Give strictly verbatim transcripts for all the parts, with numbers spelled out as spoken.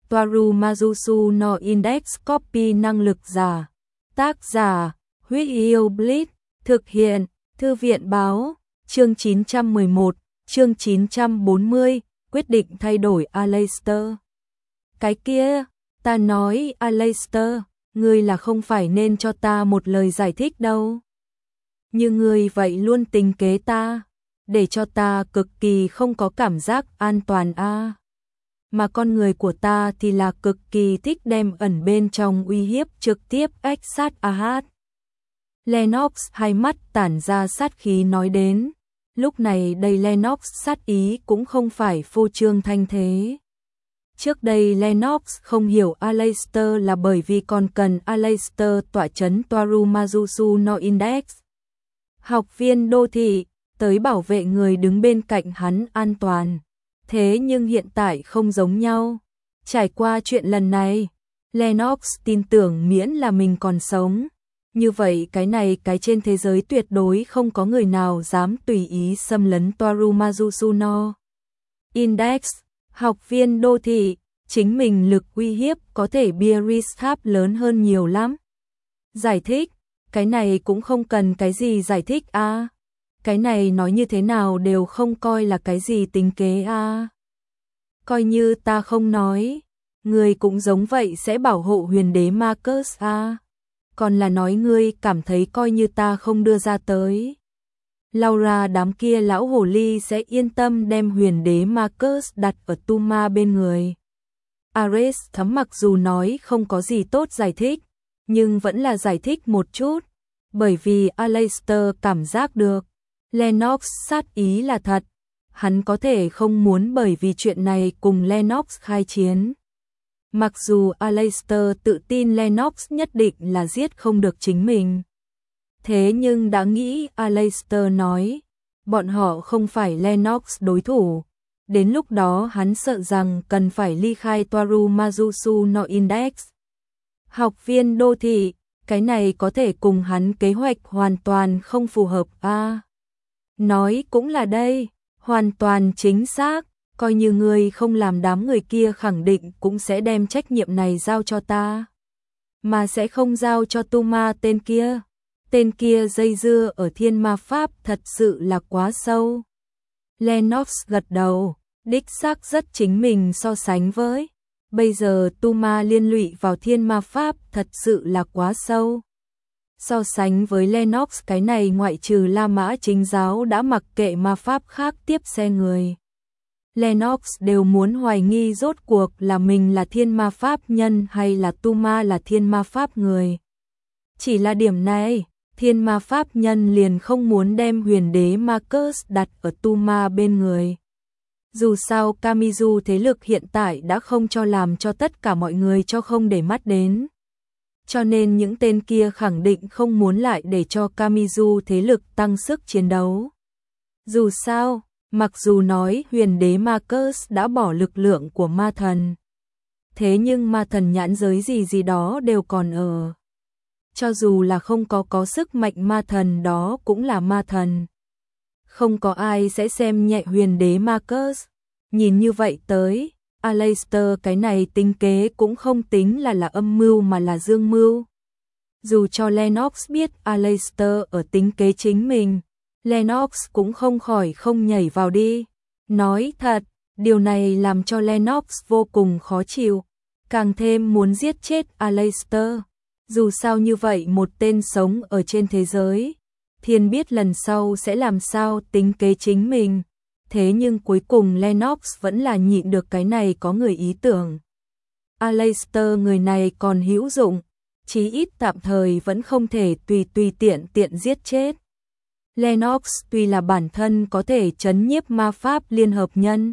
Toaru Mazusu no Index Copy năng lực giả. Tác giả, Huyết Yêu Blitz. Thực hiện, Thư viện Báo. Chương chín trăm mười một, chương chín trăm bốn mươi, quyết định thay đổi Aleister. Cái kia, ta nói Aleister, ngươi là không phải nên cho ta một lời giải thích đâu. Như ngươi vậy luôn tính kế ta, để cho ta cực kỳ không có cảm giác an toàn a. À. Mà con người của ta thì là cực kỳ thích đem ẩn bên trong uy hiếp trực tiếp ách sát Ahad. Lennox hai mắt tản ra sát khí nói đến. Lúc này đây Lennox sát ý cũng không phải phô trương thanh thế. Trước đây Lennox không hiểu Aleister là bởi vì còn cần Aleister tọa chấn Toaru Mazusu no Index. Học viên đô thị, tới bảo vệ người đứng bên cạnh hắn an toàn. Thế nhưng hiện tại không giống nhau. Trải qua chuyện lần này, Lennox tin tưởng miễn là mình còn sống. Như vậy cái này cái trên thế giới tuyệt đối không có người nào dám tùy ý xâm lấn Toaru Mazusu no Index. Học viên đô thị, chính mình lực uy hiếp có thể bia Rishab lớn hơn nhiều lắm. Giải thích, cái này cũng không cần cái gì giải thích a. À. Cái này nói như thế nào đều không coi là cái gì tính kế a. À. Coi như ta không nói, người cũng giống vậy sẽ bảo hộ huyền đế Marcus a. À. Còn là nói ngươi cảm thấy coi như ta không đưa ra tới. Laura đám kia lão hồ ly sẽ yên tâm đem huyền đế Marcus đặt ở Tuma bên người. Ares thấm mặc dù nói không có gì tốt giải thích, nhưng vẫn là giải thích một chút. Bởi vì Aleister cảm giác được, Lennox sát ý là thật. Hắn có thể không muốn bởi vì chuyện này cùng Lennox khai chiến. Mặc dù Aleister tự tin Lennox nhất định là giết không được chính mình. Thế nhưng đã nghĩ Aleister nói, bọn họ không phải Lennox đối thủ. Đến lúc đó hắn sợ rằng cần phải ly khai Toaru Mazusu no Index. Học viên đô thị, cái này có thể cùng hắn kế hoạch hoàn toàn không phù hợp a. À, nói cũng là đây, hoàn toàn chính xác. Coi như người không làm đám người kia khẳng định cũng sẽ đem trách nhiệm này giao cho ta. Mà sẽ không giao cho Tuma tên kia. Tên kia dây dưa ở thiên ma pháp thật sự là quá sâu. Lennox gật đầu, đích xác rất chính mình so sánh với. Bây giờ Tuma liên lụy vào thiên ma pháp thật sự là quá sâu. So sánh với Lennox cái này ngoại trừ La Mã chính giáo đã mặc kệ ma pháp khác tiếp xe người. Lennox đều muốn hoài nghi rốt cuộc là mình là thiên ma pháp nhân hay là Tuma là thiên ma pháp người. Chỉ là điểm này, thiên ma pháp nhân liền không muốn đem huyền đế Marcus đặt ở Tuma bên người. Dù sao Kamizu thế lực hiện tại đã không cho làm cho tất cả mọi người cho không để mắt đến. Cho nên những tên kia khẳng định không muốn lại để cho Kamizu thế lực tăng sức chiến đấu. Dù sao, mặc dù nói huyền đế Marcus đã bỏ lực lượng của ma thần. Thế nhưng ma thần nhãn giới gì gì đó đều còn ở. Cho dù là không có có sức mạnh ma thần đó cũng là ma thần. Không có ai sẽ xem nhẹ huyền đế Marcus. Nhìn như vậy tới, Aleister cái này tính kế cũng không tính là là âm mưu mà là dương mưu. Dù cho Lennox biết Aleister ở tính kế chính mình, Lennox cũng không khỏi không nhảy vào đi. Nói thật, điều này làm cho Lennox vô cùng khó chịu, càng thêm muốn giết chết Aleister. Dù sao như vậy một tên sống ở trên thế giới, thiên biết lần sau sẽ làm sao tính kế chính mình. Thế nhưng cuối cùng Lennox vẫn là nhịn được cái này có người ý tưởng. Aleister người này còn hữu dụng, chí ít tạm thời vẫn không thể tùy tùy tiện tiện giết chết. Lennox tuy là bản thân có thể trấn nhiếp ma pháp liên hợp nhân.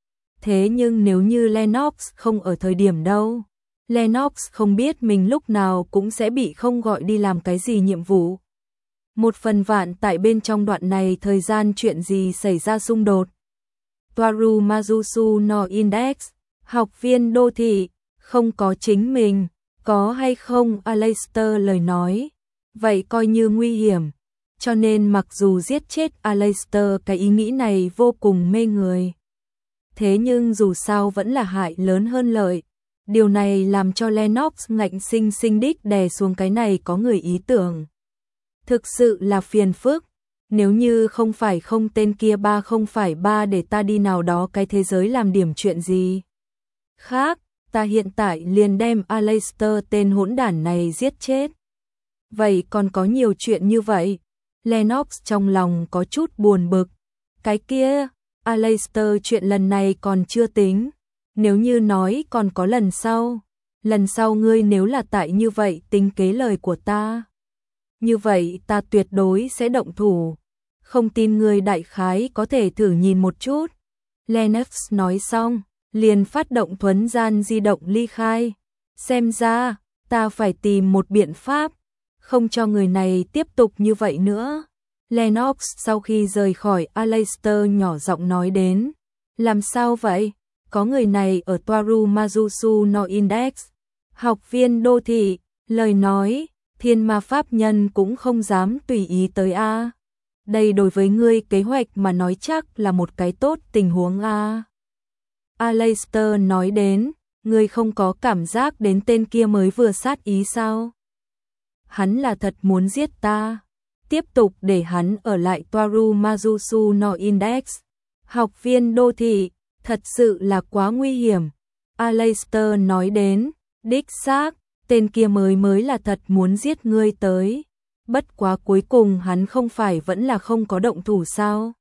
Thế nhưng nếu như Lennox không ở thời điểm đâu, Lennox không biết mình lúc nào cũng sẽ bị không gọi đi làm cái gì nhiệm vụ. Một phần vạn tại bên trong đoạn này thời gian chuyện gì xảy ra xung đột. Toaru Mazusu no Index, học viên đô thị, không có chính mình, có hay không Aleister lời nói. Vậy coi như nguy hiểm. Cho nên mặc dù giết chết Aleister cái ý nghĩ này vô cùng mê người. Thế nhưng dù sao vẫn là hại lớn hơn lợi. Điều này làm cho Lennox ngạnh sinh sinh đích đè xuống cái này có người ý tưởng. Thực sự là phiền phức, nếu như không phải không tên kia ba không phải ba để ta đi nào đó cái thế giới làm điểm chuyện gì khác, ta hiện tại liền đem Aleister tên hỗn đản này giết chết. Vậy còn có nhiều chuyện như vậy. Lennox trong lòng có chút buồn bực. Cái kia, Aleister chuyện lần này còn chưa tính. Nếu như nói còn có lần sau, lần sau ngươi nếu là tại như vậy tính kế lời của ta, như vậy ta tuyệt đối sẽ động thủ. Không tin ngươi đại khái có thể thử nhìn một chút. Lennox nói xong, liền phát động thuấn gian di động ly khai. Xem ra, ta phải tìm một biện pháp, không cho người này tiếp tục như vậy nữa. Lennox sau khi rời khỏi Aleister nhỏ giọng nói đến. Làm sao vậy? Có người này ở Toaru Mazusu no Index. Học viên đô thị, lời nói, thiên ma pháp nhân cũng không dám tùy ý tới a. Đây đối với ngươi kế hoạch mà nói chắc là một cái tốt tình huống a. Aleister nói đến, ngươi không có cảm giác đến tên kia mới vừa sát ý sao? Hắn là thật muốn giết ta. Tiếp tục để hắn ở lại Toaru Mazusu no Index. Học viên đô thị, thật sự là quá nguy hiểm. Aleister nói đến, đích xác, tên kia mới mới là thật muốn giết ngươi tới. Bất quá cuối cùng hắn không phải vẫn là không có động thủ sao?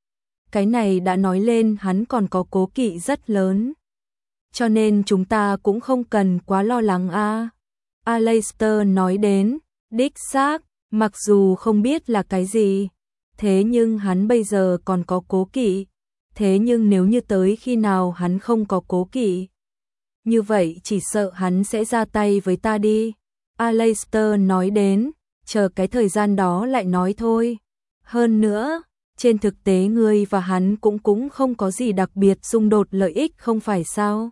Cái này đã nói lên hắn còn có cố kỵ rất lớn. Cho nên chúng ta cũng không cần quá lo lắng a. Aleister nói đến, đích xác, mặc dù không biết là cái gì, thế nhưng hắn bây giờ còn có cố kỵ. Thế nhưng nếu như tới khi nào hắn không có cố kỵ, như vậy chỉ sợ hắn sẽ ra tay với ta đi. Aleister nói đến, chờ cái thời gian đó lại nói thôi. Hơn nữa, trên thực tế ngươi và hắn cũng cũng không có gì đặc biệt xung đột lợi ích không phải sao?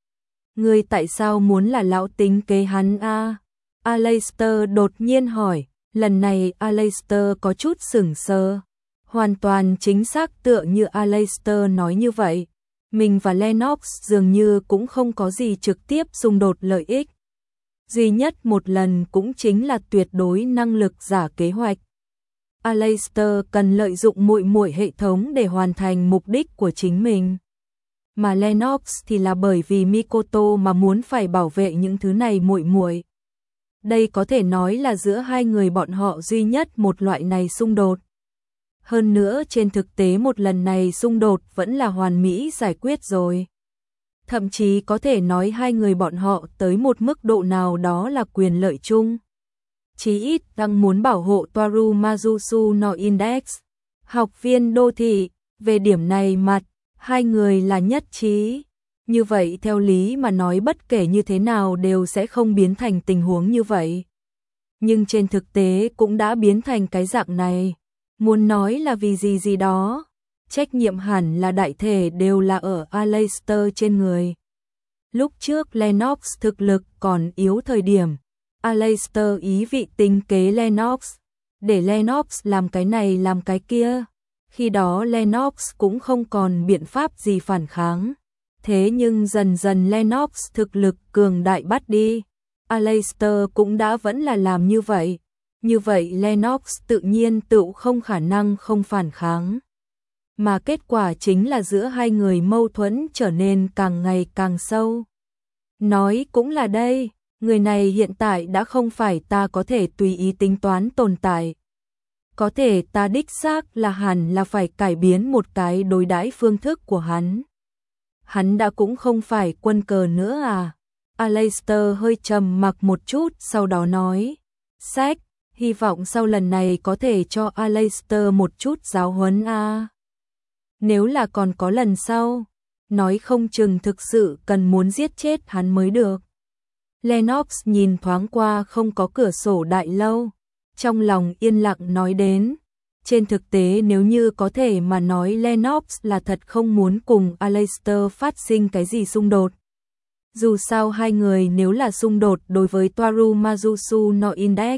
Ngươi tại sao muốn là lão tính kế hắn a? Aleister đột nhiên hỏi, lần này Aleister có chút sửng sờ. Hoàn toàn chính xác tựa như Aleister nói như vậy. Mình và Lennox dường như cũng không có gì trực tiếp xung đột lợi ích. Duy nhất một lần cũng chính là tuyệt đối năng lực giả kế hoạch. Aleister cần lợi dụng muội muội hệ thống để hoàn thành mục đích của chính mình. Mà Lennox thì là bởi vì Mikoto mà muốn phải bảo vệ những thứ này muội muội. Đây có thể nói là giữa hai người bọn họ duy nhất một loại này xung đột. Hơn nữa trên thực tế một lần này xung đột vẫn là hoàn mỹ giải quyết rồi. Thậm chí có thể nói hai người bọn họ tới một mức độ nào đó là quyền lợi chung. Chí ít đang muốn bảo hộ Toaru Mazusu no Index. Học viên đô thị, về điểm này mặt, hai người là nhất trí. Như vậy theo lý mà nói bất kể như thế nào đều sẽ không biến thành tình huống như vậy. Nhưng trên thực tế cũng đã biến thành cái dạng này. Muốn nói là vì gì gì đó, trách nhiệm hẳn là đại thể đều là ở Aleister trên người. Lúc trước Lennox thực lực còn yếu thời điểm, Aleister ý vị tính kế Lennox, để Lennox làm cái này làm cái kia. Khi đó Lennox cũng không còn biện pháp gì phản kháng. Thế nhưng dần dần Lennox thực lực cường đại bắt đi, Aleister cũng đã vẫn là làm như vậy. Như vậy Lennox tự nhiên tự không khả năng không phản kháng. Mà kết quả chính là giữa hai người mâu thuẫn trở nên càng ngày càng sâu. Nói cũng là đây, người này hiện tại đã không phải ta có thể tùy ý tính toán tồn tại. Có thể ta đích xác là hẳn là phải cải biến một cái đối đãi phương thức của hắn. Hắn đã cũng không phải quân cờ nữa à? Aleister hơi trầm mặc một chút sau đó nói. Sách, hy vọng sau lần này có thể cho Aleister một chút giáo huấn a. Nếu là còn có lần sau, nói không chừng thực sự cần muốn giết chết hắn mới được. Lennox nhìn thoáng qua không có cửa sổ đại lâu, trong lòng yên lặng nói đến. Trên thực tế nếu như có thể mà nói Lennox là thật không muốn cùng Aleister phát sinh cái gì xung đột. Dù sao hai người nếu là xung đột đối với Toaru Mazusu no Index.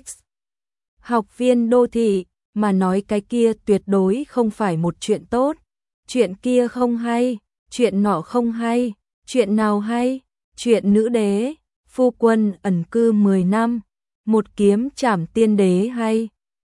Học viên đô thị, mà nói cái kia tuyệt đối không phải một chuyện tốt. Chuyện kia không hay, chuyện nọ không hay, chuyện nào hay, Chuyện nữ đế, phu quân ẩn cư mười năm, một kiếm trảm tiên đế hay.